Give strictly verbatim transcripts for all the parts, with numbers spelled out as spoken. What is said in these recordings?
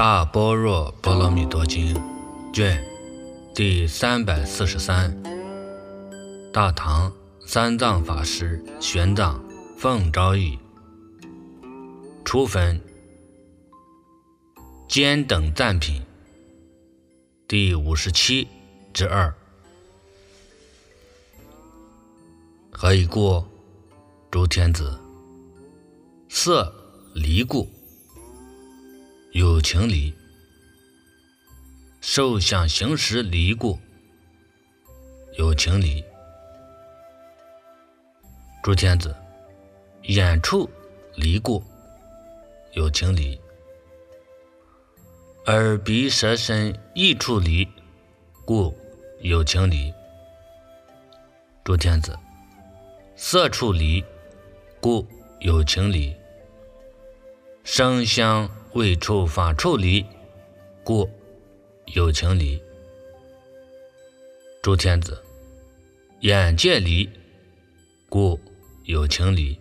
大般若波罗蜜多经卷第三百四十三，大唐三藏法师玄奘奉诏译，初分兼等赞品第五十七之二。何以故？诸天子，色离故，有情离；受想行识离故，有情离。诸天子，眼触离故，有情离；耳鼻舌身意处离故，有情离。诸天子，色处离故，有情离；声香味触法处离故，有情离。诸天子，眼界离故，有情离；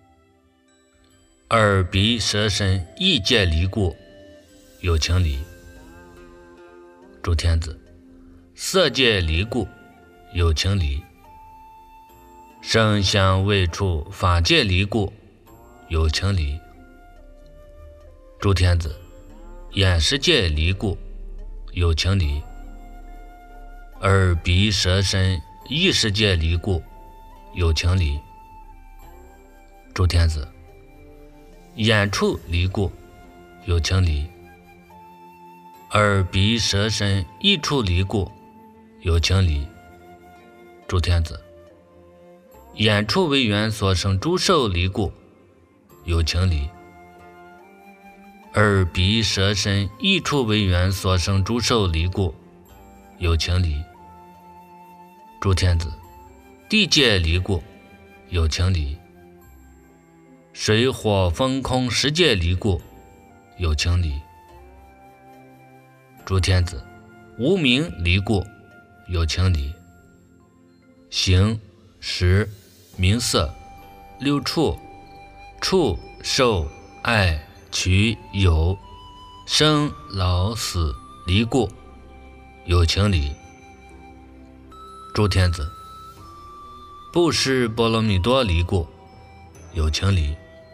耳鼻舌身意界离故，有情离。诸天子，色界离故，有情离；声香味触法界离故，有情离。诸天子，眼识界离故，有情离；耳鼻舌身意识界离故，有情离。诸天子，眼触离故，有情离；耳鼻舌身意处离故，有情离。诸天子，眼触为缘所生诸受离故，有情离；耳鼻舌身意处为缘所生诸受离故，有情离。诸天子，地界离故，有情离；水火风空十界离故，有情离。诸天子，无明离故，有情离；形识名色六处触受爱取有生老死离故，有情离。诸天子，布施波罗蜜多离故，有情离；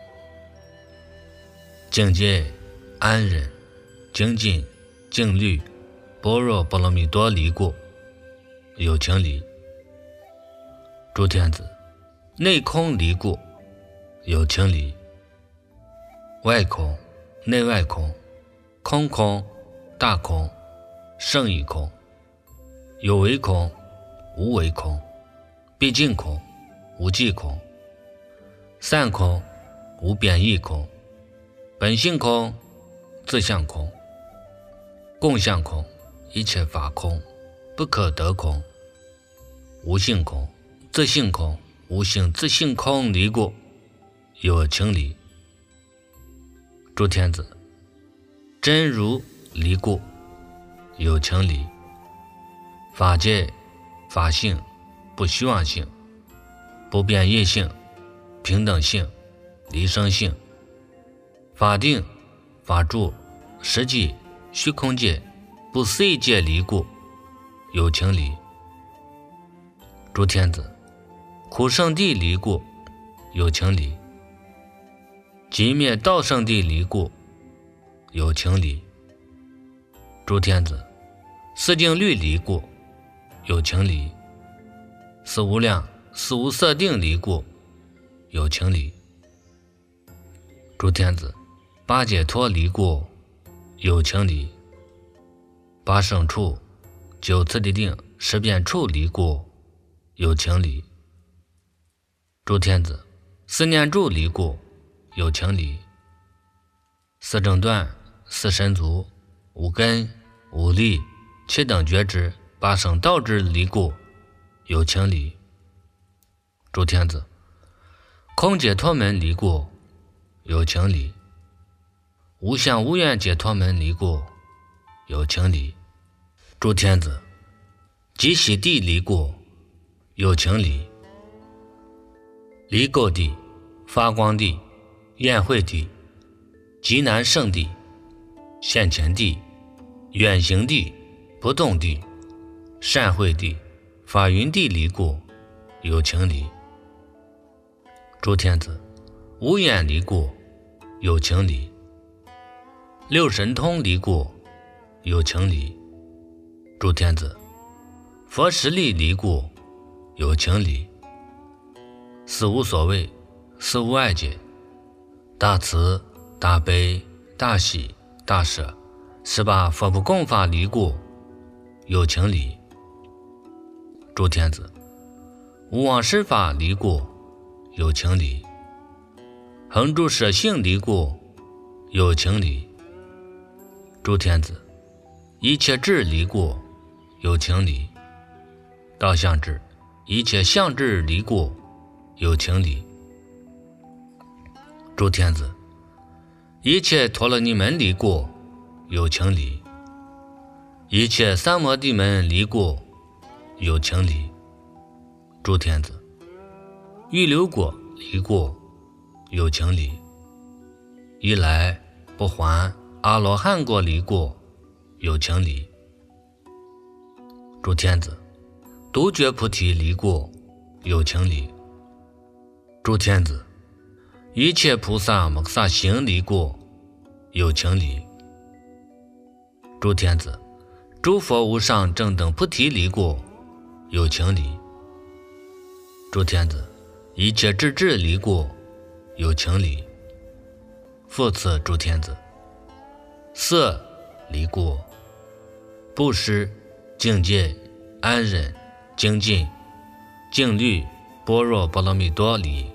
境界安忍精进静虑般若波罗蜜多离故，有情离。诸天子，内空离故，有情离；外空内外空空空大空胜义空有为空无为空毕竟空无际空散空无变异空本性空自相空共相空一切法空不可得空无性空自性空无性自性空离故，有情离。诸天子，真如离故，有情离；法界法性不虚妄性不变异性平等性离生性法定法住实际虚空界不思议界离故，有情离。诸天子，苦圣地离故，有情离；极灭道圣地离故，有情离。诸天子，四境律离故，有情离；四无量四无色定离故，有情离。诸天子，八解脱离故，有情离；八圣处九次第定十变处离故，有情离。诸天子，四念住离故，有情离；四正断四神足五根五力七等觉知八圣道之离故，有情离。诸天子，空解脱门离故，有情离；无相无愿解脱门离故，有情离。诸天子，极喜地离故，有情离；离垢地发光地宴会地极难胜地现前地、远行地、不动地、善会地、法云地离过，有情理。诸天子，无眼离过，有情理。六神通离过，有情理。诸天子，佛实力离过，有情理。四无所谓，四无碍解，大慈、大悲、大喜、大舍，十八佛不共法离过，有情理。诸天子，无妄施法离过，有情理。恒住舍性离过，有情理。诸天子，一切智离过，有情理。道相智，一切相智离过，有情理。诸天子，一切陀罗尼门离过，有情理。一切三摩地门离过，有情理。诸天子，欲流果离过，有情理。一来不还阿罗汉果离过，有情理。诸天子，独觉菩提离过，有情理。诸天子，一切菩萨摩萨行离过，有情理。诸天子，诸佛无上正等菩提离过，有情理。诸天子，一切智智离过，有情理。复次诸天子，色离过，布施、境界、安忍、精进、静虑、般若波罗蜜多离。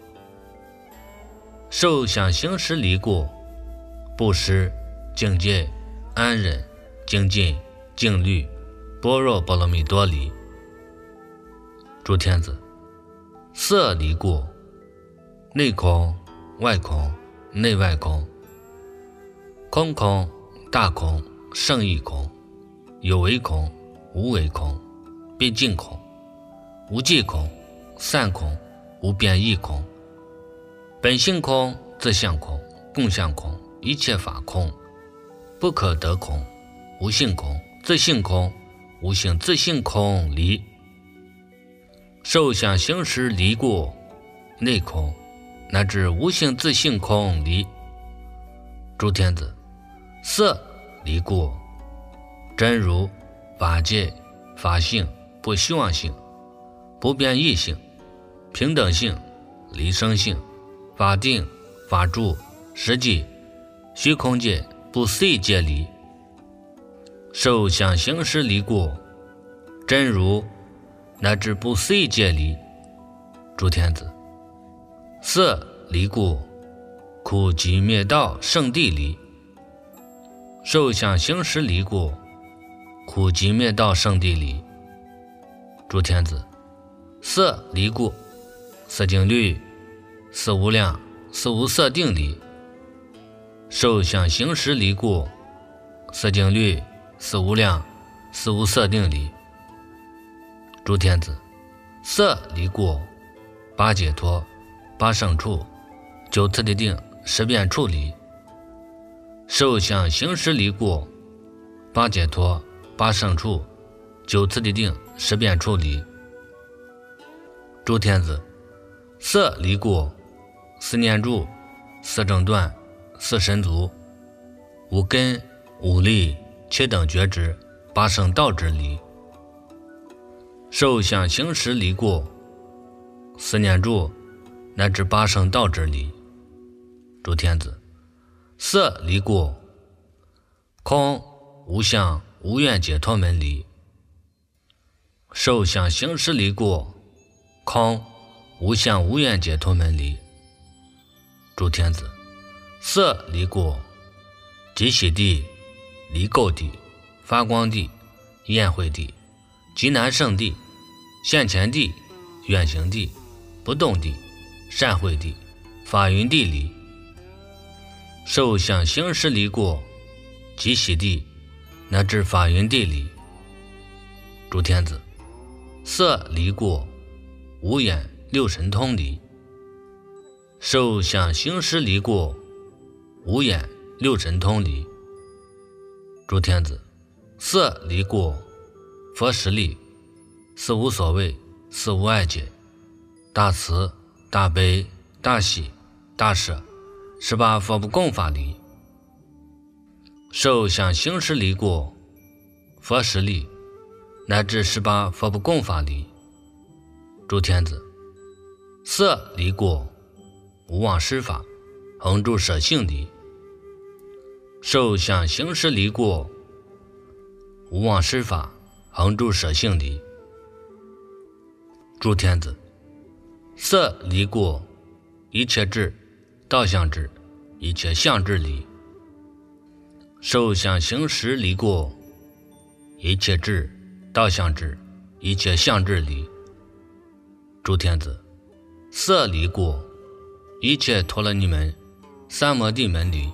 受想行识离过，布施、境界、安忍、精进、静虑、般若波罗蜜多离。诸天子，色离过，内空、外空、内外空，空空、大空、胜义空，有为空、无为空，毕竟空、无际空、散空、无变异空，本性空、自相空、共相空，一切法空，不可得空、无性空、自性空、无性自性空离。受想行识离过，内空乃至无性自性空离。诸天子，色离过，真如、法界、法性、不虚妄性、不变异性、平等性、离生性、法定、法住、实际、虚空界、不思议界离。受想行识离过，真如乃至不思议界离。诸天子，色离过，苦集灭道圣地离。受想行识离过，苦集灭道圣地离。诸天子，色离过，色净律、色无量、色无色定离。受想行识离过，色净律、色无量、色无色定离。诸天子，色离过，八解脱、八胜处、九次第定、十变处离。受想行识离过，八解脱、八胜处、九次第定、十变处离。诸天子，色离过，四念住、四正断、四神足、五根、五力、七等觉知、八圣道之离。受想行识离过，四念住乃至八圣道之离。诸天子，色离过，空、无相、无愿解脱门离。受想行识离过，空、无相、无愿解脱门离。诸天子，色离过，极喜地、离垢地、发光地、宴会地、极难胜地、现前地、远行地、不动地、善会地、法云地离。受想行识离过，极喜地乃至法云地离。诸天子，色离过，无眼六神通离。受想行识离过，无眼六神通离。 诸天子，色离过，佛实力，是无所谓，是无碍解，大慈大悲大喜大舍，十八佛不共法离。受想行识离过，佛实力，乃至十八佛不共法离。诸天子，色离过，无妄施法，恒住舍性离。受想行识离过，无妄施法，恒住舍性离。诸天子，色离过，一切智道相智，一切相智离。受想行识离过，一切智道相智，一切相智离。诸天子，色离过，一切陀罗尼门三摩地门离。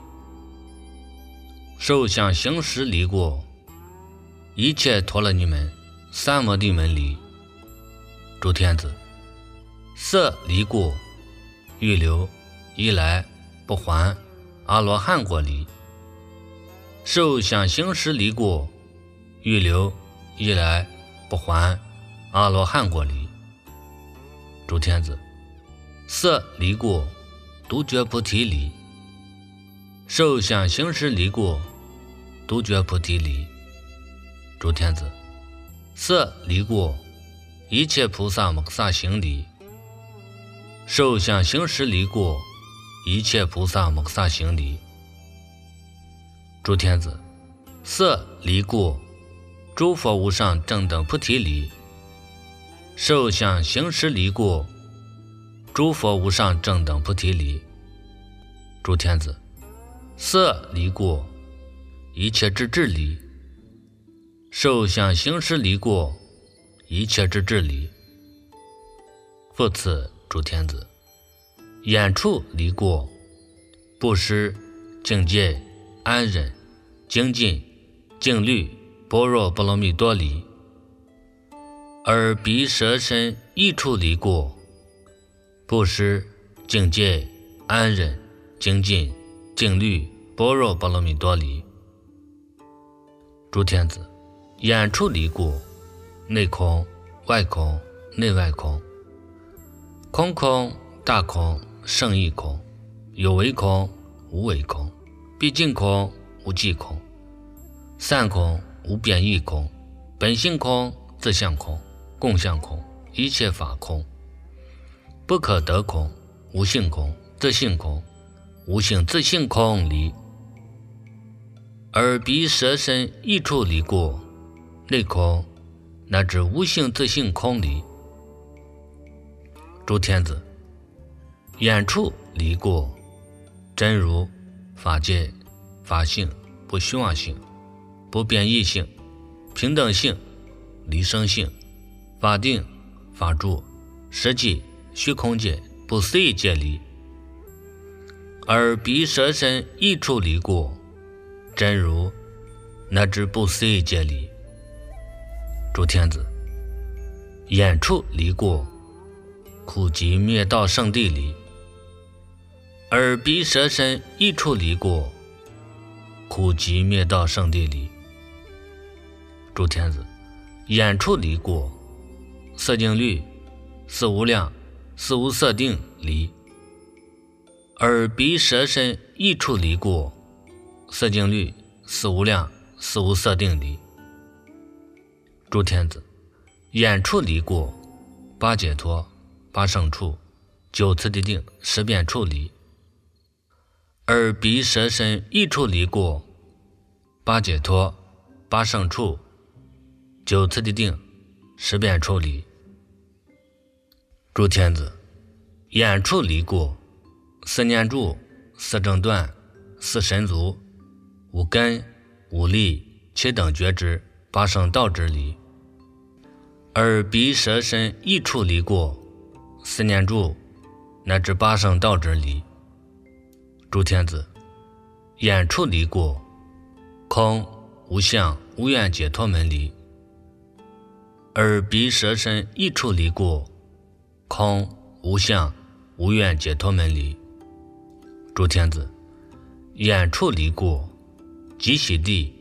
受想行识离过，一切陀罗尼门三摩地门离。诸天子，色离过，欲留一来不还阿罗汉果离。受想行识离过，欲留一来不还阿罗汉果离。诸天子，色离过，独觉菩提离。受想行识离过，独觉菩提离。诸天子，色离过，一切菩萨摩诃萨行离。受想行识离过，一切菩萨摩诃萨行离。诸天子，色离过，诸佛无上正等菩提离。受想行识离过，诸佛无上正等菩提离。诸天子，色离过，一切智智离。受想行识离过，一切智智离。复次，诸天子，眼处离过，布施境界安忍精进静虑般若波罗蜜多离。耳鼻舌身意处离过，布施境界安忍精进静虑般若波罗蜜多离。诸天子，眼处离过，内空外空内外空，空空大空胜义空，有为空无为空，毕竟空无际空，散空无变异空，本性空自相空共相空，一切法空，不可得空无性空自性空无性自性空离。耳鼻舌身意处离过，内空乃至无性自性空离。诸天子，眼处离过，真如法界法性不虚妄性不变异性平等性离生性法定法住实际虚空界不思议界离。耳鼻舌身意处离过，真如乃至不思议界离。诸天子，眼处离过，苦集灭道圣地离。耳鼻舌身意处离过，苦集灭道圣地离。诸天子，眼处离过，色净律四无量四无色定离。耳鼻舌身意处离过，色净律四无量四无色定离。诸天子，眼处离过，八解脱八胜处九次第定十变处离。耳鼻舌身意处离过，八解脱八胜处九次第定十变处离。诸天子，眼处离过，四念住四正断四神足五根五力七等觉知八圣道之离。耳鼻舌身意处离过，四念住乃至八圣道之离。诸天子，眼处离过，空无相无愿解脱门离。耳鼻舌身意处离过，空无相无愿解脱门离。诸天子，眼处离过，极喜地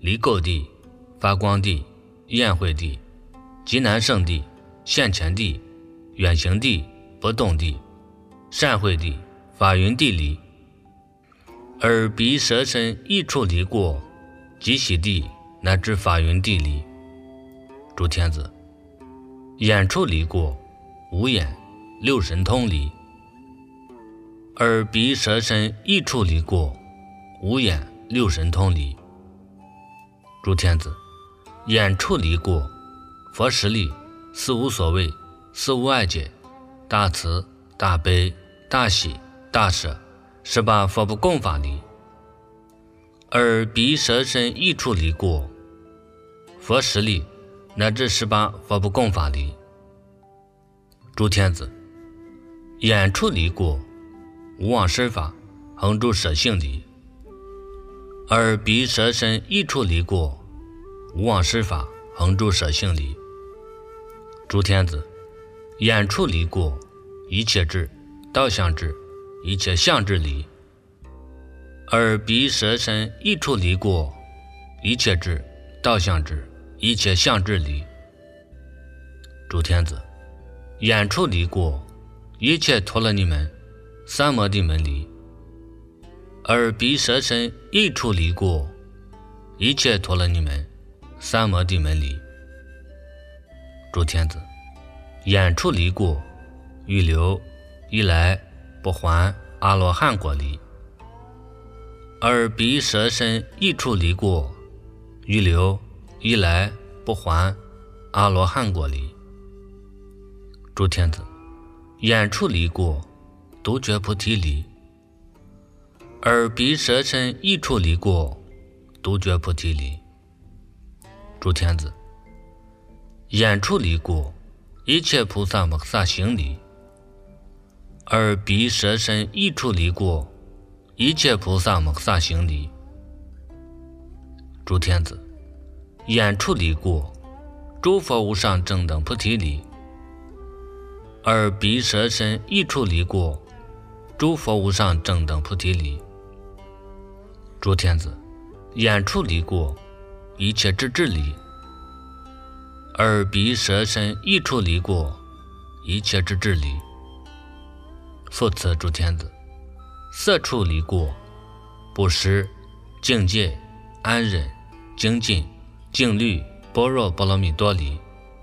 离垢地、发光地、宴会地、极难胜地、现前地、远行地、不动地、善会地、法云地离。而鼻舌身一处离过，极喜地乃至法云地离。诸天子，眼处离过，五眼六神通离。而鼻舌身一处离过，五眼六神通离。诸天子，眼处离过，佛实力，四无所谓，四无碍解，大慈大悲大喜大舍，十八佛不共法离。而鼻舌身一处离过，佛实力乃至十八佛不共法离。诸天子，眼处离过，无妄施法，恒住舍性离。而鼻舌身一处离过，无妄施法，恒住舍性离。诸天子，眼处离过，一切智、道相智、一切相智离。而鼻舌身一处离过，一切智、道相智、一切相智离。诸天子，眼处离过，一切陀罗尼门、三摩地门离。而鼻舌身一处离过，一切陀罗尼门、三摩地门离。诸天子，眼处离过，预留一来不还阿罗汉果离。而鼻舌身一处离过，预留一来不还阿罗汉果离。诸天子，眼处离过，独觉菩提离。而鼻舌身一处离过，独觉菩提离。诸天子，眼处离过，一切菩萨摩诃萨行离。而鼻舌身一处离过，一切菩萨摩诃萨行离。诸天子，眼处离过，诸佛无上正等菩提离。而鼻舌身一处离过，诸佛无上正等菩提离。诸天子，眼处离过，一切智智离。而鼻舌身一处离过，一切智智离。复次，诸天子，色处离过，布施、境界、安忍、精进、静虑、般若波罗蜜多离。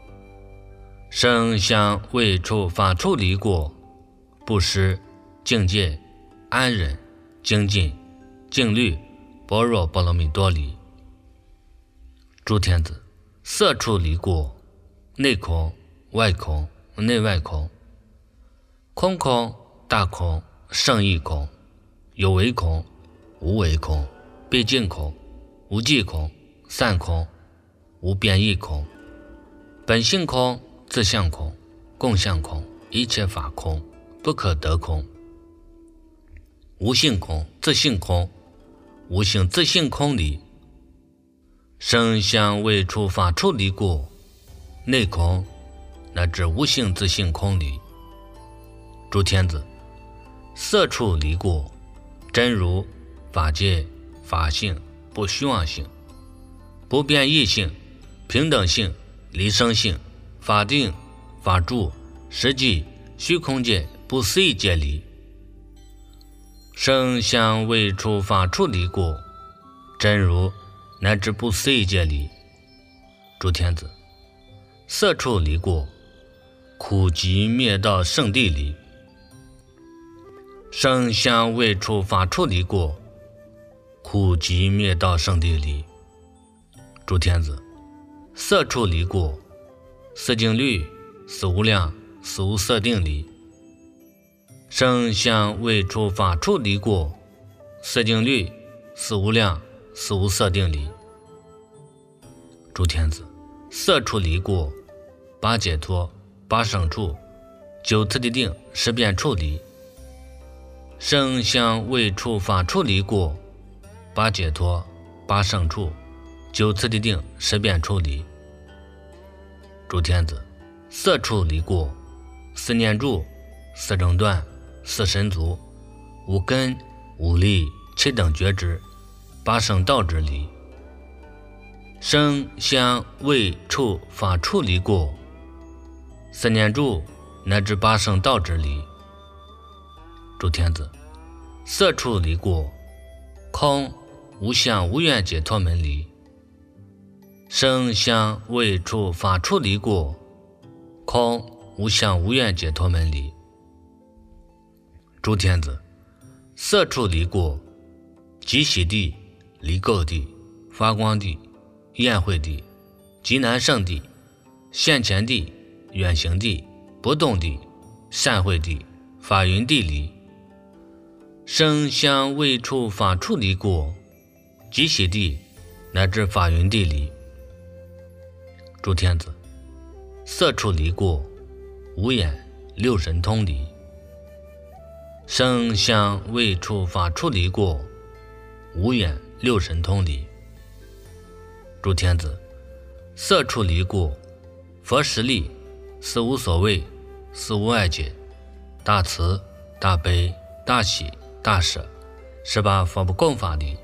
声香味触法处离过，布施、境界、安忍、精进、静虑、般若波罗蜜多离。诸天子，色处离过，内空、外空、内外空，空空、大空、胜义空，有为空、无为空，毕竟空、无际空、散空、无变异空，本性空、自相空、共相空，一切法空、不可得空，无性空、自性空、无性自性空离。声香味触法处离过，内空乃至无性自性空离。诸天子，色处离过，真如、法界、法性、不虚妄性、不变异性、平等性、离生性、法定、法住、实际、虚空界、不思议界离。声香味触法处离过，真如乃至不思议界离。诸天子，色处离过，苦集灭道圣地离。声香味触法处离过，苦集灭道圣地离。诸天子，色处离过，色净律、四无量、四无色定离。声香味触法处离过，色净律、四无量、四无色定离。诸天子，色处离过，八解脱、八胜处、九次第定、十变处离。声香味触法处离过，八解脱、八胜处、九次第定、十变处离。诸天子，色处离过，四念住、四正断、四神足、五根、五力、七等觉知、八圣道之离。 声香味触法处离过，四念住乃至八圣道之理。诸天子，色处离过，空无相无愿解脱门离。声香味触法处离过，空无相无愿解脱门离。诸天子，色处离过，极喜地、离垢地、发光地、宴会地、极难胜地、现前地、远行地、不动地、善会地、法云地离。声香味触法处离过，极喜地乃至法云地离。诸天子，色处离过，五眼六神通离。声香味触法处离过，五眼六神通离。诸天子，色处离过，佛实力，四无所谓，四无碍解，大慈大悲大喜大舍，十八佛不共法离。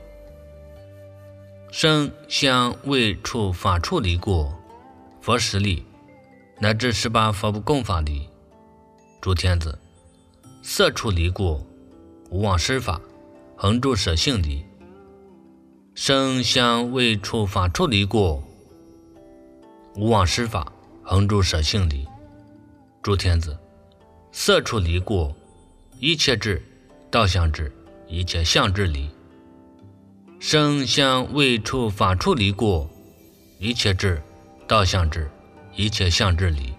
声香味触法处离过，佛实力，乃至十八佛不共法离。诸天子，色处离过，无妄施法，恒住舍性离。声香味触法处离过，无妄施法，恒住舍性离。诸天子，色处离过，一切智道相智，一切相智离。声香味触法处离过，一切智道相智，一切相智离。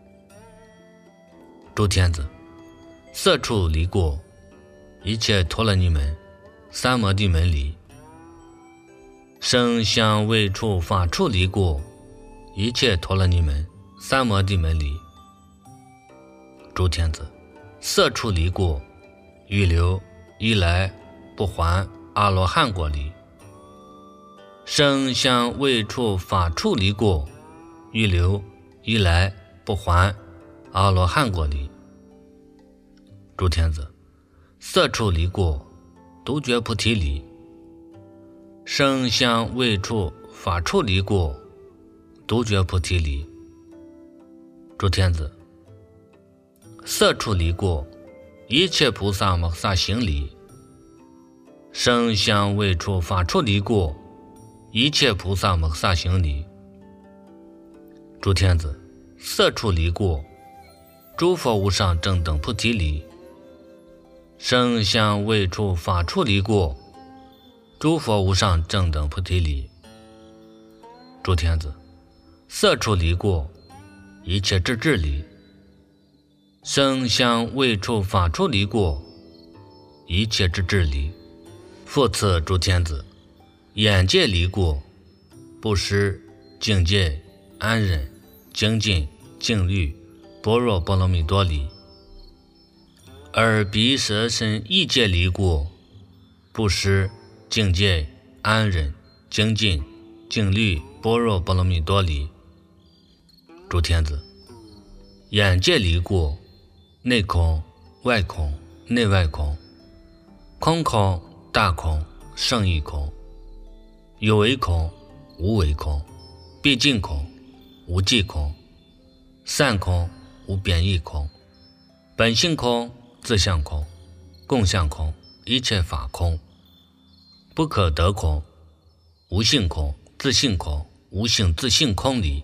诸天子，色处离过，一切陀罗尼门，三摩地门离。声香味触法处离过，一切陀罗尼门，三摩地门离。诸天子，色处离过，预留一来不还阿罗汉果离。声香味触法处离过，预留一来不还阿罗汉果离。诸天子，色处离过，独觉菩提离。声香味触法处离过，独觉菩提离。诸天子，色处离过，一切菩萨摩萨行离。声香味触法处离过，一切菩萨摩萨行离。诸天子，色处离过，诸佛无上正等菩提离。声香味触法处离过，诸佛无上正等菩提离。诸天子，色处离过，一切智智离。声香味触法处离过，一切智智离。复次诸天子，眼界离过，布施、境界、安忍、精进、静虑、般若波罗蜜多离。耳鼻舌身意界离过，布施、境界、安忍、精进、静虑、般若波罗蜜多离。诸天子，眼界离过，内空、外空、内外空，空空、大空、胜义空，有为空、无为空，毕竟空、无际空，散空、无变异空，本性空、自相空、共相空，一切法空，不可得空、无性空、自性空、无性自性空离。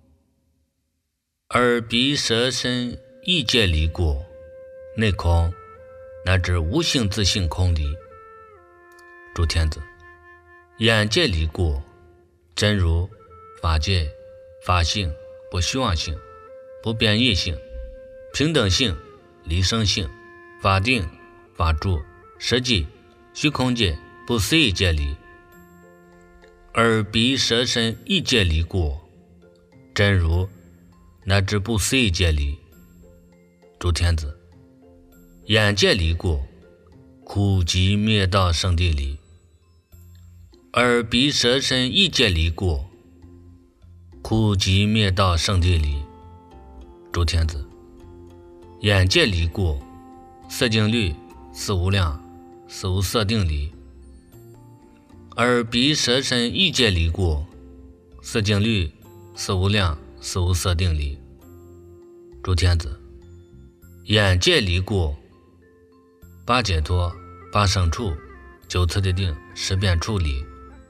耳鼻舌身意界离过，内空乃至无性自性空离。诸天子，眼界离过，真如、法界、法性、不虚妄性、不变异性、平等性、离生性、法定、法住、实际、虚空界、不思议界离。耳鼻舌身意界离过，真如乃至不思议界离。诸天子，眼界离过，苦集灭道圣地离。耳鼻舌身意界离过，苦集灭道圣地离。诸天子，眼界离过，色净律、四无量、四无色定离。耳鼻舌身意界离过， 四静虑，四无量，四无色定理。诸天子，眼界离过，八解脱，八胜处，九次第定，十变处理。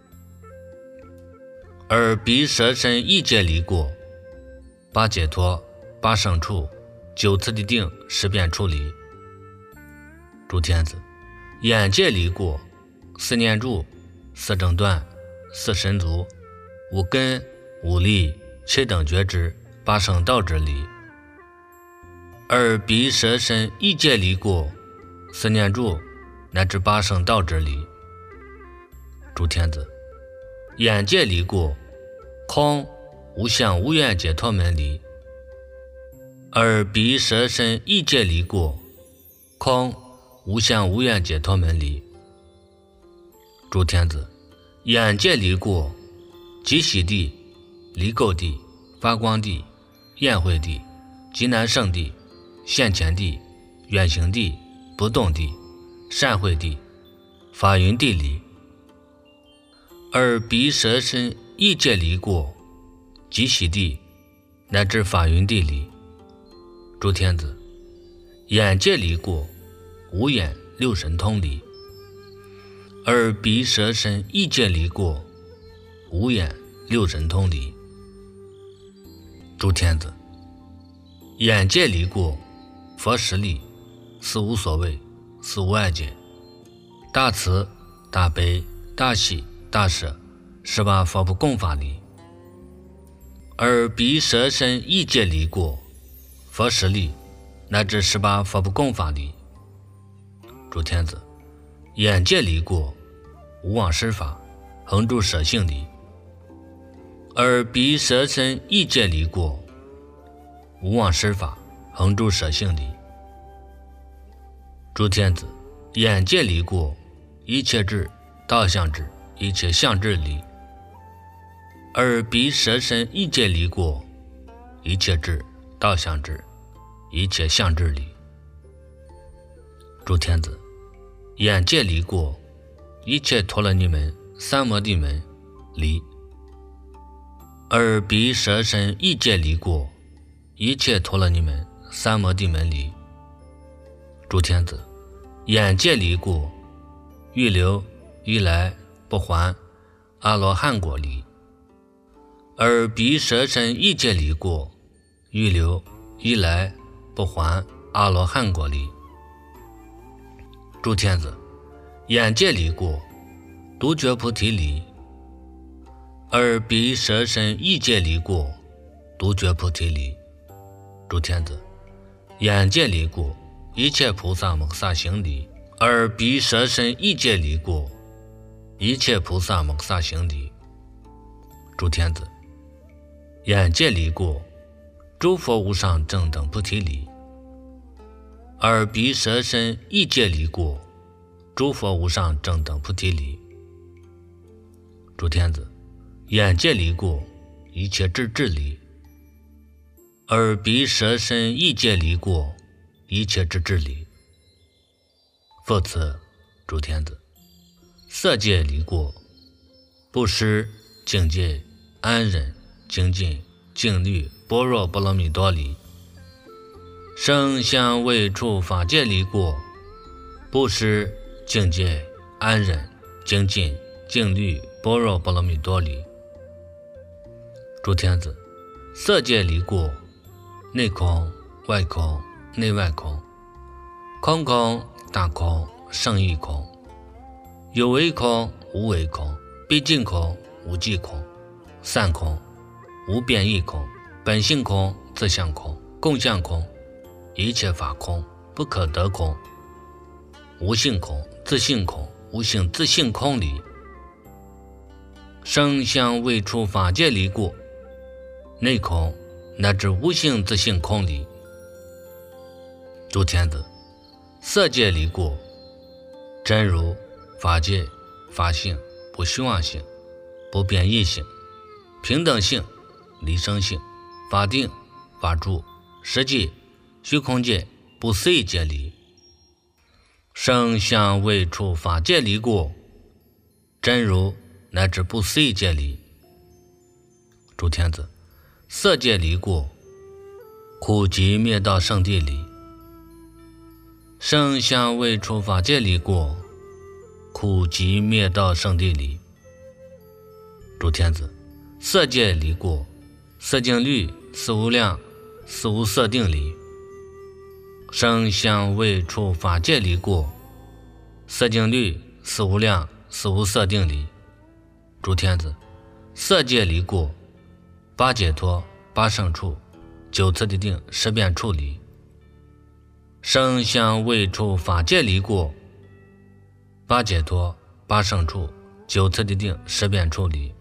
耳鼻舌身意界离过，八解脱，八胜处，九次第定，十变处理。诸天子，眼界离过，四念住，四正断，四神足，五根，五力，七等觉知，八圣道之理。耳鼻舌身意界离过，四念住，乃至八圣道之理。诸天子，眼界离过，空无相无愿解脱门离。耳鼻舌身意界离过，空无相无愿解脱门离。诸天子，眼界离过，极喜地、离垢地、发光地、宴会地、极难胜地、现前地、远行地、不动地、善会地、法云地离。耳鼻舌身意界离过，极喜地乃至法云地离。诸天子，眼界离过，五眼六神通离。耳鼻舌身意界离过，五眼六神通离。诸天子，眼界离过，佛实力，四无所谓，四无碍解，大慈大悲大喜大舍，十八佛不共法离。耳鼻舌身意界离过，佛实力，乃至十八佛不共法离。诸天子，眼界离过，无妄施法，恒住舍性离。耳鼻舌身意界离过，无妄施法，恒住舍性离。诸天子，眼界离过，一切智道相智，一切相智离。耳鼻舌身意界离过，一切智道相智，一切相智离。诸天子，眼界离过，一切陀罗尼门、三摩地门离。耳鼻舌身意界离过，一切陀罗尼门、三摩地门离。诸天子，眼界离过，欲流欲来不还，阿罗汉果离。耳鼻舌身意界离过，欲流欲来不还，阿罗汉果离。诸天子，眼界离过，独觉菩提离。耳鼻舌身意界离过，独觉菩提离。诸天子，眼界离过，一切菩萨摩诃萨行离。耳鼻舌身意界离过，一切菩萨摩诃萨行离。诸天子，眼界离过，诸佛无上正等菩提离。耳鼻舌身意界离过，诸佛无上正等菩提离。诸天子，眼界离过，一切智智离。耳鼻舌身意界离过，一切智智离。复次，诸天子，色界离过，布施、境界、安忍、精进、静虑、般若波罗蜜多离。声香味触法界离过，布施、境界、安忍、精进、静虑、般若波罗蜜多离。诸天子，色界离过，内空、外空、内外空，空空、大空、胜义空，有为空、无为空，毕竟空、无际空，散空、无变异空，本性空、自相空、共相空，一切法空、不可得空，无性空、自性空、无性自性空离。声香味触法界离过，内空乃至无性自性空离。诸天子，色界离过，真如、法界、法性、不虚妄性、不变异性、平等性、离生性、法定、法住、实际、虚空界、不思议界离。声香味触法界离过，真如乃至不思议界离。 诸天子，色界离过，苦集灭道圣地离。圣相未出法界离过，苦集灭道圣地离。诸天子，色界离过，色境律，四无量，四无色定离。圣相未出法界离过，色境律，四无量，四无色定离。诸天子，色界离过，八解脱，八胜处，九次第定，十变处离。圣相未出法界离过，八解脱，八胜处，九次第定，十变处离。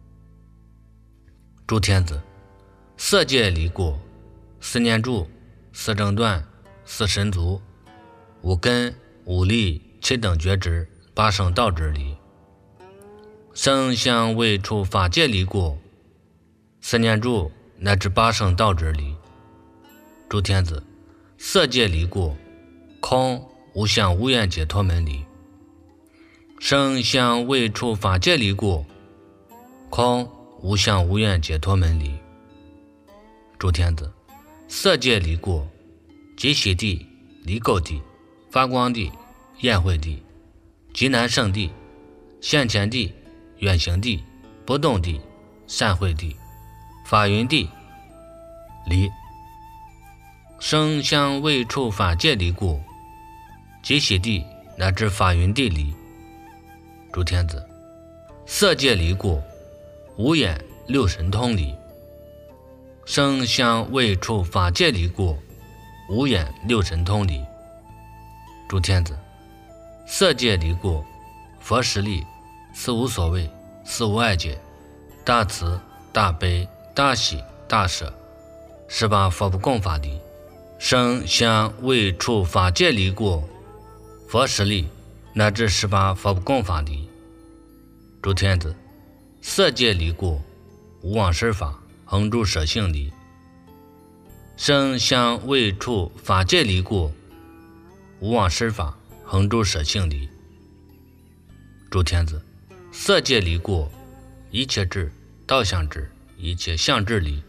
诸天子，色界离过，四念住，四正断，四神足，五根，五力，七等觉知，八圣道之离。圣相未出法界离过，四念住乃至八圣道之离。诸天子，色界离过，空无相无愿解脱门离。圣相未出法界离过，空无相无愿解脱门离。诸天子，色界离过，极喜地，离垢地，发光地，焰慧地，极难胜地，现前地，远行地，不动地，善慧地，法云地离。圣相未出法界离过，极喜地乃至法云地离。诸天子，色界离过，五眼六神通离。圣相未出法界离过，五眼六神通离。诸天子，色界离过，佛实力，四无所谓，四无碍解，大慈大悲大喜大舍，十八佛不共法离。圣相未出法界离过，佛实力乃至十八佛不共法离。诸天子，色界离过，无妄施法，恒住舍性离。圣相未出法界离过，无妄施法，恒住舍性离。诸天子，色界离过，一切智，道相智，一切相智离。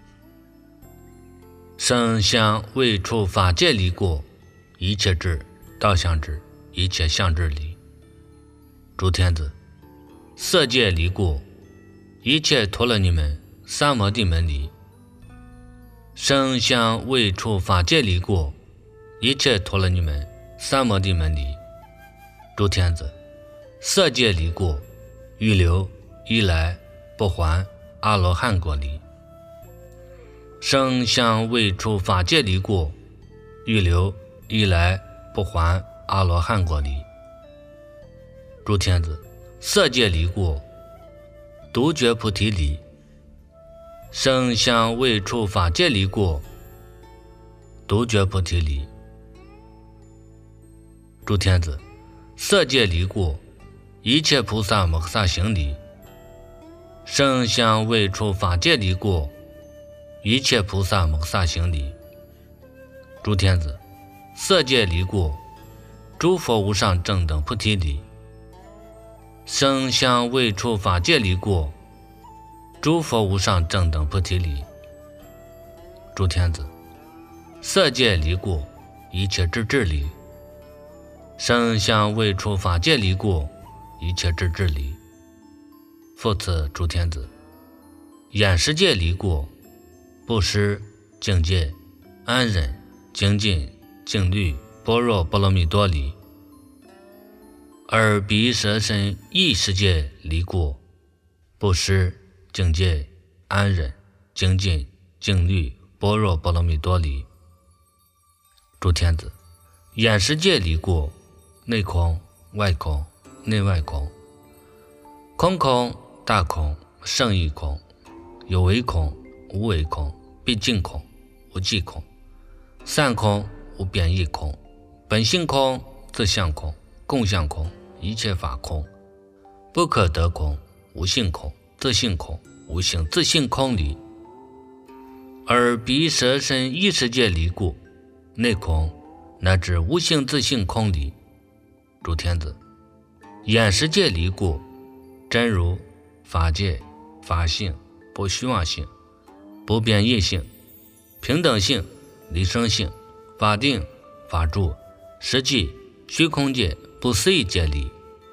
圣相未出法界离过，一切智，道相智，一切相智离。诸天子，色界离过，一切陀罗尼门，三摩地门离。圣相未出法界离过，一切陀罗尼门，三摩地门离。诸天子，色界离过，预流一来不还阿罗汉果离。圣相未出法界离过，预流一来不还阿罗汉果离。诸天子，色界离过，独觉菩提离。圣相未出法界离过，独觉菩提离。诸天子，色界离过，一切菩萨摩诃萨行离。圣相未出法界离过，一切菩萨摩诃萨行离。诸天子，色界离过，诸佛无上正等菩提离。圣相未出法界离过，诸佛无上正等菩提离。诸天子，色界离过，一切智智离。圣相未出法界离过，一切智智离。复次，诸天子，眼识界离过，布施、境界、安忍、精进、静虑、般若波罗蜜多离。耳鼻舌身意识界离过，布施、境界、安忍、精进、静虑、般若波罗蜜多离。诸天子，眼识界离过，内空、外空、内外空，空空、大空、胜义空，有为空、无为空，毕竟空、无际空，散空、无变异空，本性空、自相空、共相空，一切法空，不可得空、无性空、自性空、无性自性空离。耳鼻舌身意识界离过，内空乃至无性自性空离。诸天子，眼识界离过，真如、法界、法性、 不虚妄性、不变异性、平等性、离生性、法定、法住、实际、虚空界不思议界离，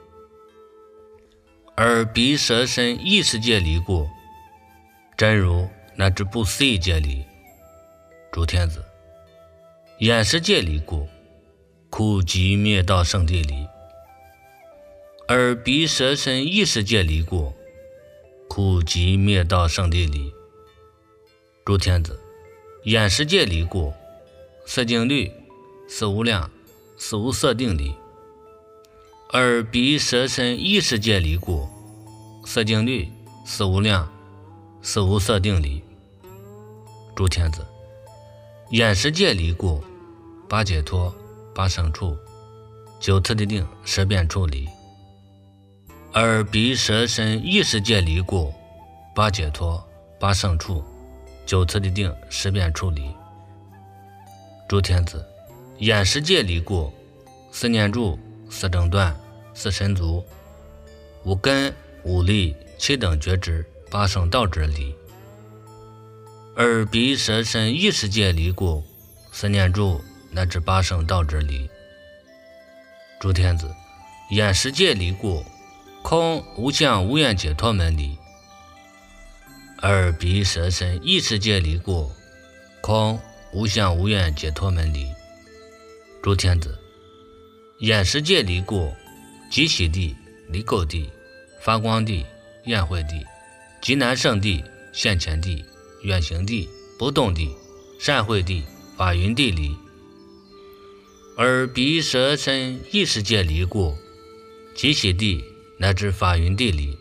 而彼舍身意识界离故，真如乃至不思议界离。诸天子，眼识界离故，苦集灭道圣地离，而彼舍身意识界离故，苦集灭道圣地离。诸天子，眼识界离故，色境律、色无量、色无色定离，而彼舍身意识界离故，色境律、色无量、色无色定离。诸天子，眼识界离故，八解脱、八胜处、九次第定、十变处离，而彼舍身意识界离故，八解脱、八胜处、九次第定、十变处离。诸天子，眼识界离故，四念住、四正断、四神足、五根、五力、七等觉知、八圣道之离，而彼舍身意识界离故，四念住乃至八圣道之离。诸天子，眼识界离故，空无相无愿解脱门离，而彼舍身意识界离故，空无相无愿解脱门离。诸天子，眼识界离故，极喜地、离垢地、发光地、焰慧地、极难胜地、现前地、远行地、不动地、善慧地、法云地离，而彼舍身意识界离故，极喜地乃至法云地离。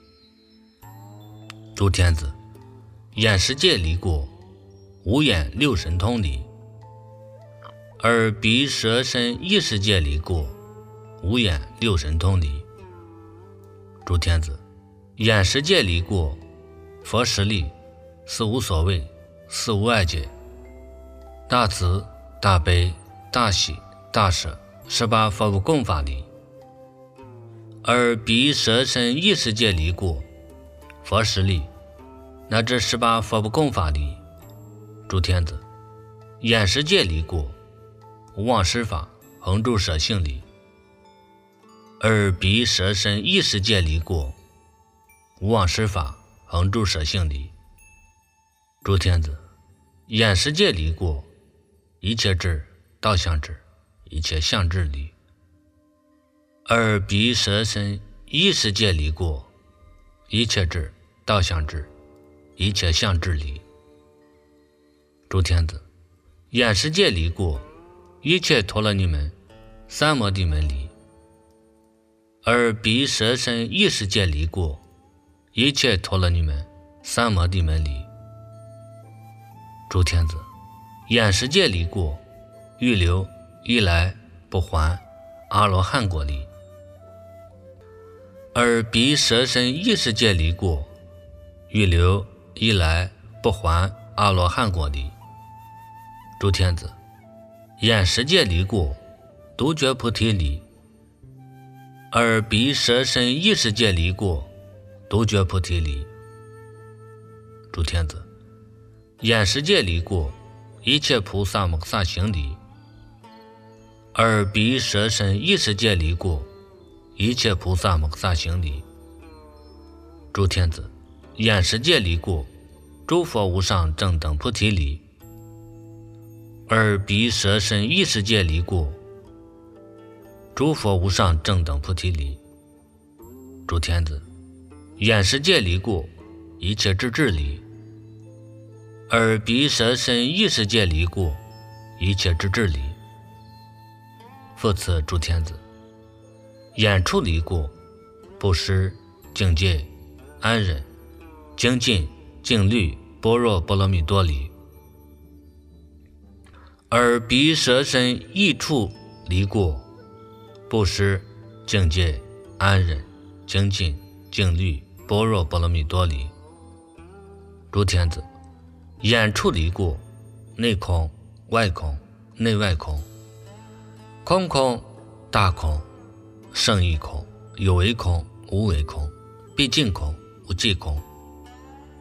诸天子，眼识界离故，五眼六神通离，而彼舍身意识界离故，五眼六神通离。诸天子，眼识界离故，佛实力、四无所谓、四无碍解、大慈、大悲、大喜、大舍十八佛不共法离，而彼舍身意识界离故，佛实力乃至十八佛不共法离。诸天子，眼识界离故，无妄施法恒住舍性离，而彼舍身意识界离故，无妄施法恒住舍性离。诸天子，眼识界离故，一切智、道相智、一切相智离，而彼舍身意识界离故，一切智、道相智、一切相智离。诸天子，眼识界离故，一切陀罗尼门、三摩地门离，而彼舍身意识界离故，一切陀罗尼门、三摩地门离。诸天子，眼识界离故，欲留一来不还阿罗汉果离，而彼舍身意识界离故，欲留一来不还阿罗汉果离。诸天子，眼识界离故，独觉菩提离，而彼舍身意识界离故，独觉菩提离。诸天子，眼识界离故，一切菩萨摩萨行离，而彼舍身意识界离故，一切菩萨摩萨行离。诸天子，眼识界离故，诸佛无上正等菩提离，而彼舍身意识界离故，诸佛无上正等菩提离。诸天子，眼识界离故，一切智智离，而彼舍身意识界离故，一切智智离。复次，诸天子，眼处离故，布施、境界、安忍、精进、静虑、般若波罗蜜多离，而彼舍身意处离故，布施、境界、安忍、精进、静虑、般若波罗蜜多离。诸天子，眼处离故，内空、外空、内外空、空空、大空、胜义空、有为空、无为空、毕竟空、无际空、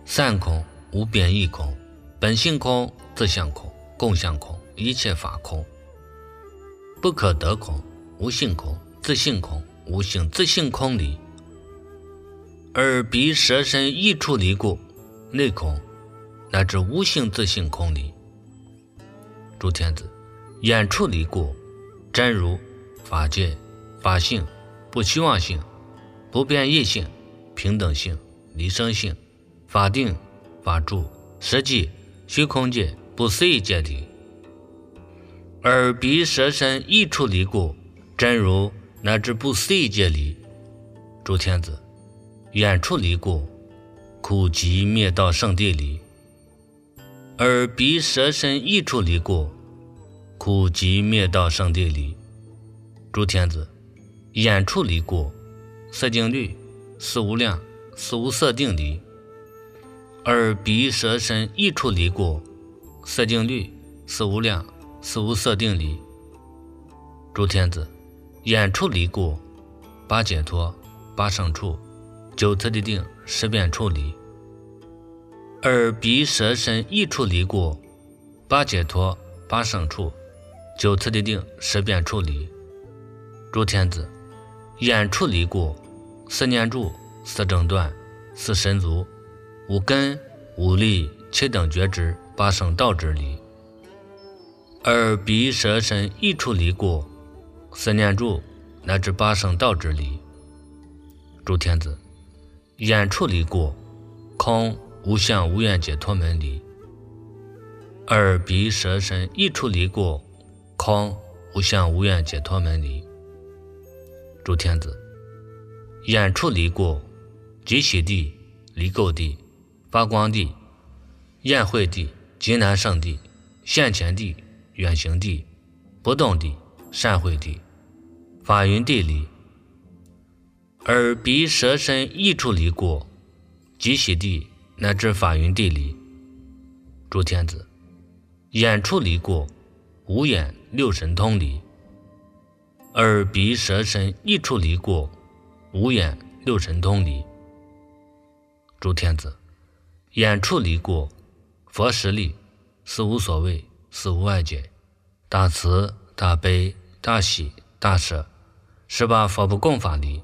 三空无边异空，本性空，自相空，共相空，一切法空。不可得空，无性空，自性空，无性自性空离。而彼舍身一处离故，内空，乃至无性自性空离。诸天子，眼处离故，真如、法界、法性、不虚妄性、不变异性、平等性、离生性、法定、法住、实际、虚空界、不思议界离。而彼舍身一处离故，真如乃至不思议界离。诸天子，眼处离故，苦集灭道圣地离。而彼舍身一处离故，苦集灭道圣地离。诸天子，眼处离故，色境律、思无量、思无色定离。而彼舍身一处离故，色境律、思无量、思无色定离。诸天子，眼处离故，八解脱、八胜处、九次第定、十遍处离。而彼舍身一处离故，八解脱、八胜处、九次第定、十遍处离。诸天子，眼处离故，四念住、四正断、四神足、五根、五力、七等觉知、八圣道之离。而彼舍身一处离故，四念住乃至八圣道之离。诸天子，眼处离故，空无相无愿解脱门离。而彼舍身一处离故，空无相无愿解脱门离。诸天子，眼处离故，极喜地、离垢地、发光地、宴会地、极难胜地、现前地、远行地、不动地、善会地、法云地离。而彼舍身一处离故，极喜地乃至法云地离。诸天子，眼处离故，五眼六神通离。而彼舍身一处离故，五眼六神通离。诸天子，眼处离故，佛实力、四无所谓、四无外界、大慈、大悲、大喜、大舍，十八佛不共法离。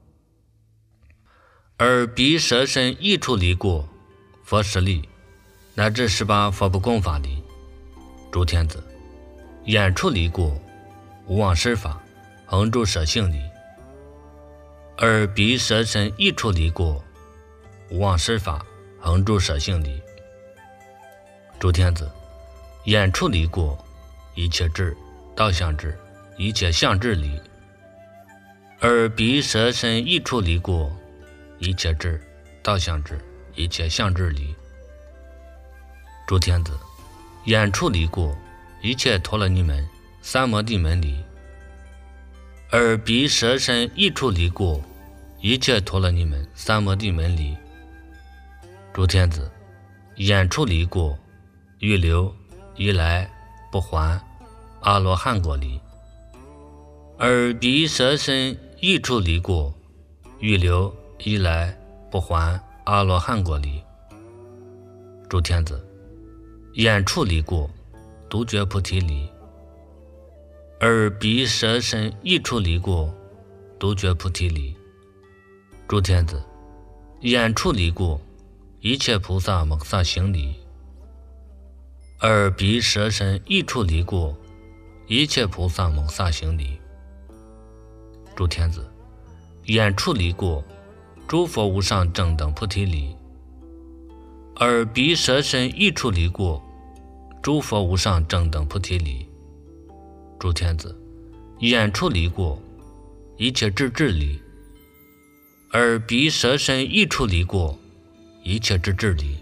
而彼舍身一处离故，佛实力乃至十八佛不共法离。诸天子，眼处离故，无妄施法，恒住舍性离。而彼舍身一处离故，无妄施法，恒住舍性离。诸天子，眼处离故，一切智、道相智、一切相智离。而彼舍身一处离故，一切智、道相智、一切相智离。诸天子，眼处离故，一切陀罗尼门、三摩地门离。而彼舍身一处离故，一切陀罗尼门、三摩地门离。诸天子，眼处离故，欲留、一来、不还、阿罗汉果离。而彼舍身一处离故，欲留、一来、不还、阿罗汉果离。诸天子，眼处离故，独觉菩提离。而彼舍身一处离故，独觉菩提离。诸天子，眼处离故，一切菩萨蒙萨行离。而彼舍身一处离故，一切菩萨蒙萨行离。诸天子，眼处离故，诸佛无上正等菩提离。而彼舍身一处离故，诸佛无上正等菩提离。诸天子，眼处离故，一切智智离。而彼舍身一处离故，一切智智离。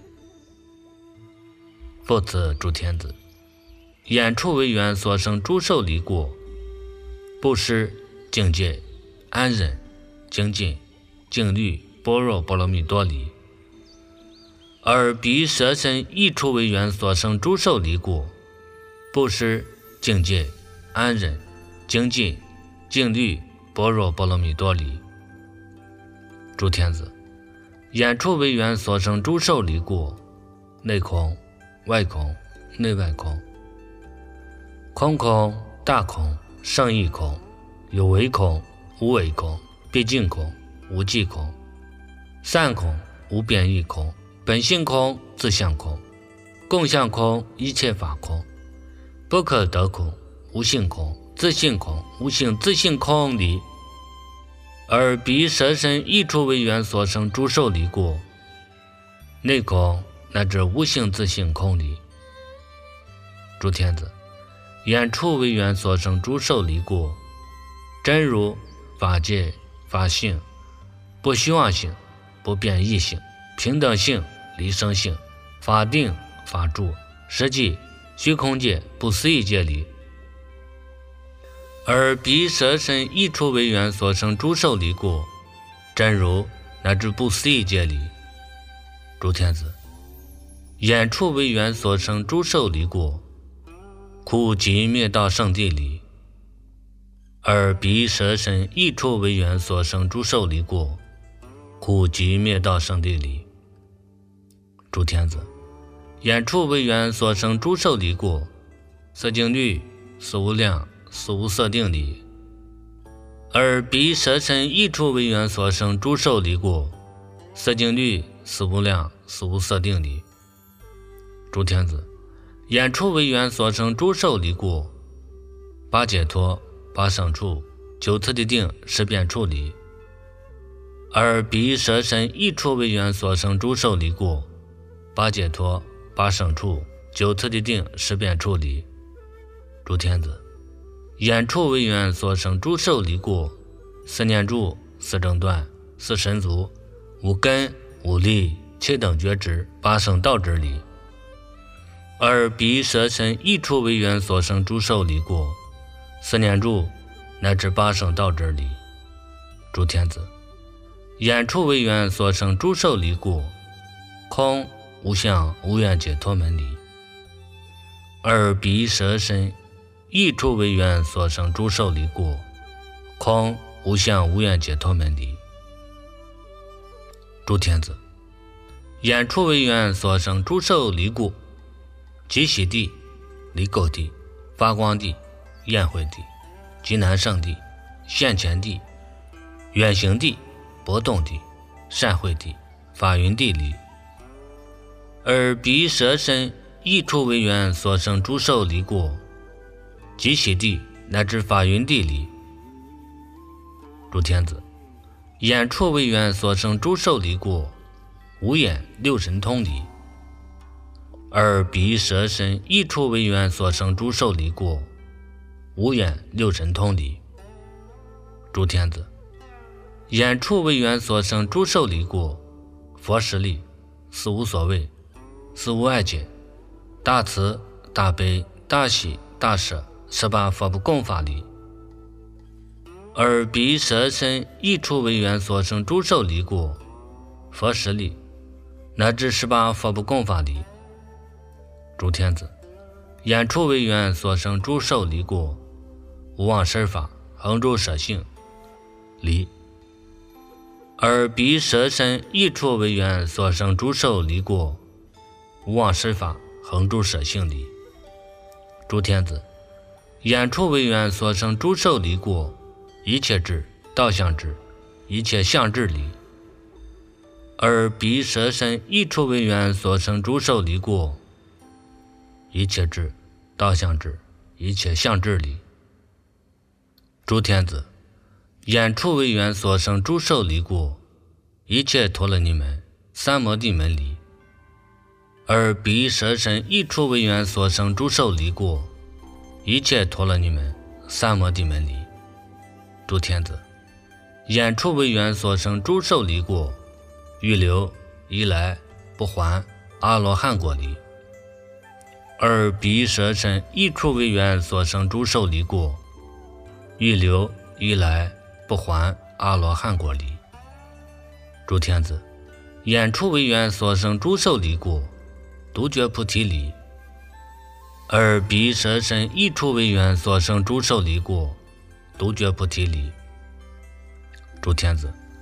复次，诸天子，眼处为缘所生诸受离故，布施、境界、安忍、精进、静虑、般若波罗蜜多离。而彼舍身一处为缘所生诸受离故，布施、境界、安忍、精进、静虑、般若波罗蜜多离。诸天子， 演出为缘所生诸受离过，内空、外空、内外空，空空、大空、胜义空，有为空、无为空，毕竟空、无际空，散空、无变异空，本性空、自相空，共相空、一切法空，不可得空、无性空、自性空、无性自性空离，而彼舍身一处为缘所生诸受离过，内空乃至无性自性空离。诸天子，演处为缘所生诸受离过，真如法界法性，不虚妄性，不变异性，平等性，离生性，法定法住，实际虚空界不思议界离，而彼舍身一处为缘所生诸受离过，真如乃至不思议界离。诸天子，演处为缘所生诸受离过，苦集灭道圣地离，而彼舍身一处为缘所生诸受离过，苦集灭道圣地离。诸天子，演处为缘所生诸受离过，色境律、色无量、色无色定离，而彼舍身一处为缘所生诸受离过，色境律、色无量、色无色定离。诸天子，演处为缘所生诸受离过，八解脱、八胜处、九次第定、十变处离，而彼舍身一处为缘所生诸受离过，八解脱、八胜处、九次第定、十变处离。诸天子，演处为缘所生诸受离过，四念住、四正断、四神足、五根、五力、七等觉知、八圣道之离，而彼舍身一处为缘所生诸受离过，四念住乃至八圣道之离。诸天子，演处为缘所生诸受离过，空无相无愿解脱门离，而彼舍身一处为缘所生诸受离过，空无相无愿解脱门离。诸天子，演处为缘所生诸受离过，极喜地、离垢地、发光地、宴会地、极难胜地、现前地、远行地、波动地、善会地、法云地离，而彼舍身一处为缘所生诸受离过，极喜地乃至法云地离。诸天子，演处为缘所生诸受离过，五眼六神通离，而彼舍身一处为缘所生诸受离过，五眼六神通离。诸天子，演处为缘所生诸受离过，佛实力，四无所谓，四无碍解，大慈、大悲、大喜、大舍，十八佛不共法离，而彼舍身一处为缘所生诸受离过，佛实力，乃至十八佛不共法离。诸天子，演处为缘所生诸受离过，无妄施法，恒住舍性离，而彼舍身一处为缘所生诸受离过，无妄施法，恒住舍性离。诸天子，演处为缘所生诸受离过，一切智、道相智、一切相智离，而彼舍身一处为缘所生诸受离过，一切智、道相智、一切相智离。诸天子，演处为缘所生诸受离过，一切陀罗尼门、三摩地门离，而彼舍身一处为缘所生诸受离过，一切陀罗尼门、三摩地门离。诸天子，演处为缘所生诸受离过，预留、依来、不还、阿罗汉果离，而彼舍身一处为缘所生诸受离过，预留、依来、不还、阿罗汉果离。诸天子，演处为缘所生诸受离过，独觉菩提离，而彼舍身一处为缘所生诸受离过，独觉菩提离。诸天子，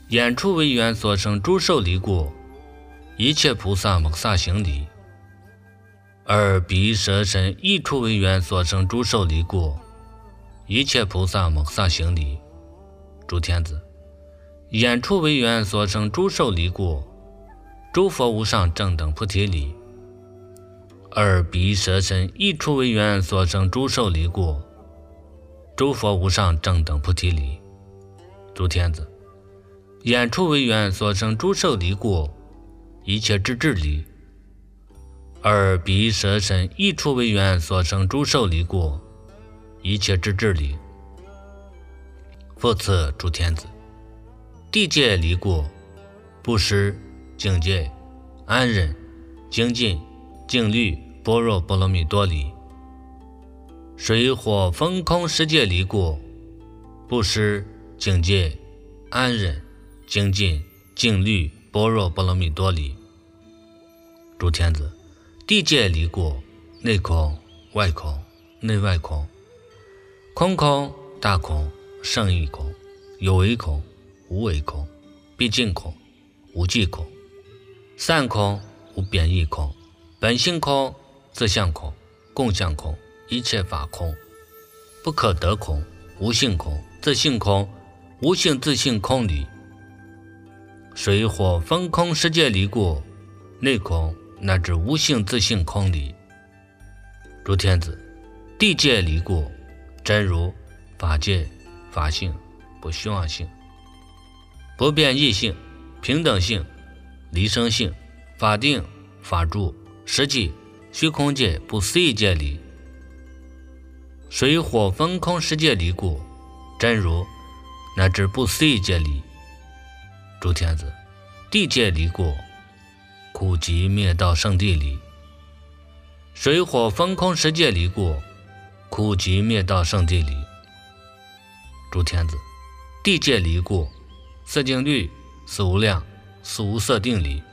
演出为缘所生诸受离过，一切菩萨摩萨行礼。而彼舍身一处为缘所生诸受离过，一切菩萨摩萨行礼。诸天子，演出为缘所生诸受离过，诸佛无上正等菩提礼。而彼舍身一处为缘所生诸受离过，诸佛无上正等菩提礼。诸天子，演出为缘所生诸受离过，一切智智礼。而彼舍身一处为缘所生诸受离过，一切智智礼。复次诸天子，地界离过，布施、境界、安忍、精进、静虑、般若波罗蜜多礼。水火风空世界离过，布施、境界、安忍、精进、静虑、般若波罗蜜多礼。诸天子，地界离过，内空、外空、内外空，空空、大空、胜义空，有为空、无为空，毕竟空、无际空，散空、无变异空，本性空、自相空、共相空，一切法空，不可得空、无性空、自性空、无性自性空理。水火风空世界离过，内空乃至无性自性空理。诸天子，地界离过，真如、法界、法性、不虚妄性、不变异性、平等性、离生性、法定、法住、实际、虚空界、不思议界离。水火风空世界离过，真如乃至不思议界离。诸天子，地界离过，苦集灭道圣地离。水火风空世界离过，苦集灭道圣地离。诸天子，地界离过，色境律、四无量、四无色定离。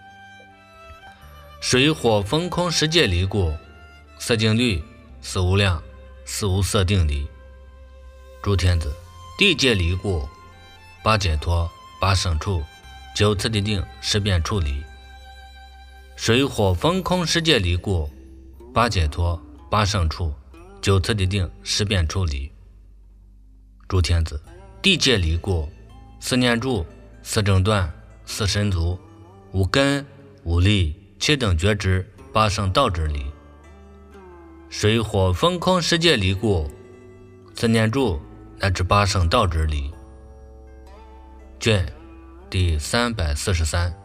水火风空世界离过，色境律、四无量、四无色定离。诸天子，地界离过，八解脱、八胜处、九次第定、十变处离。水火风空世界离过，八解脱、八胜处、九次第定、十变处离。诸天子，地界离过，四念住、四正断、四神足、五根、五力、七等觉知、八圣道之离。水火风空世界离过，四念住乃至八圣道之离。卷第三百四十三。